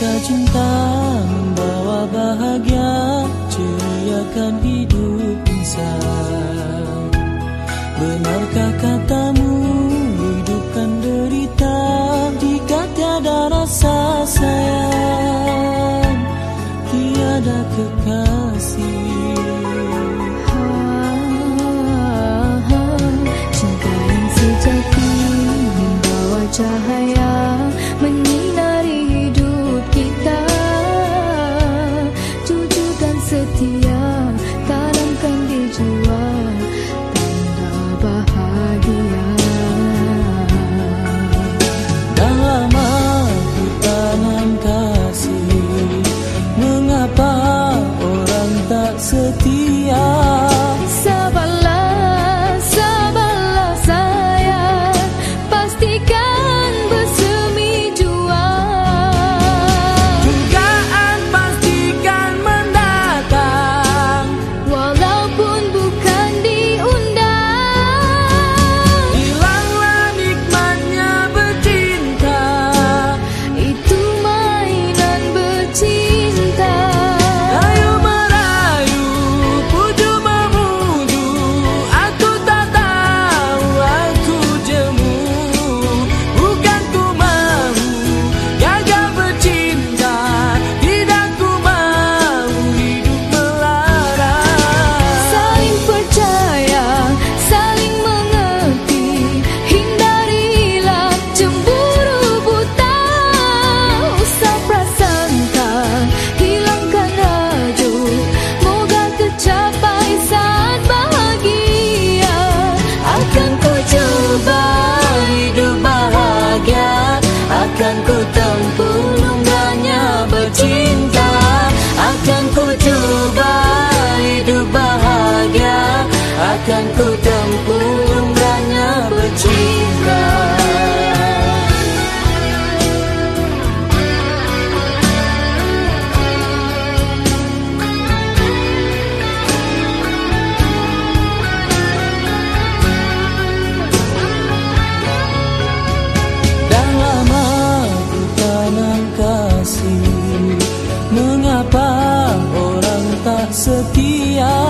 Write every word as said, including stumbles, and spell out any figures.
Bukankah cinta membawa bahagia, ceriakan hidup insan? Benarkah katamu hidupkan derita jika tiada rasa sayang, tiada kekasih? Cinta yang sejati membawa cahaya menyinari hidup kita. Jujur dan setia tanamkan di jiwa, tanda bahagia. Dah lama ku tanam kasih, mengapa orang tak setia? Sabarlah, sabarlah sayang, pastikan bersemi jua. Dugaan pastikan mendatang, Walaupun bukan diundang. hilanglah nikmatnya bercinta, Itu mainan bercinta. rayu merayu, puju memuju, aku tak tahu, aku jemu. Bukan ku mahu gagal bercinta, tidak ku mahu hidup melarang. Saling percaya, saling mengerti, hindarilah cemburu buta. Usah prasangka, hilangkan rajuk, moga tercapai saat bahagia. Akan ku coba hidup bahagia, akan ku tempuh lumrahnya bercinta. Akan ku coba hidup bahagia, akan ku tempuh lumrahnya bercinta. Dah lama ku tanam kasih, mengapa orang tak setia?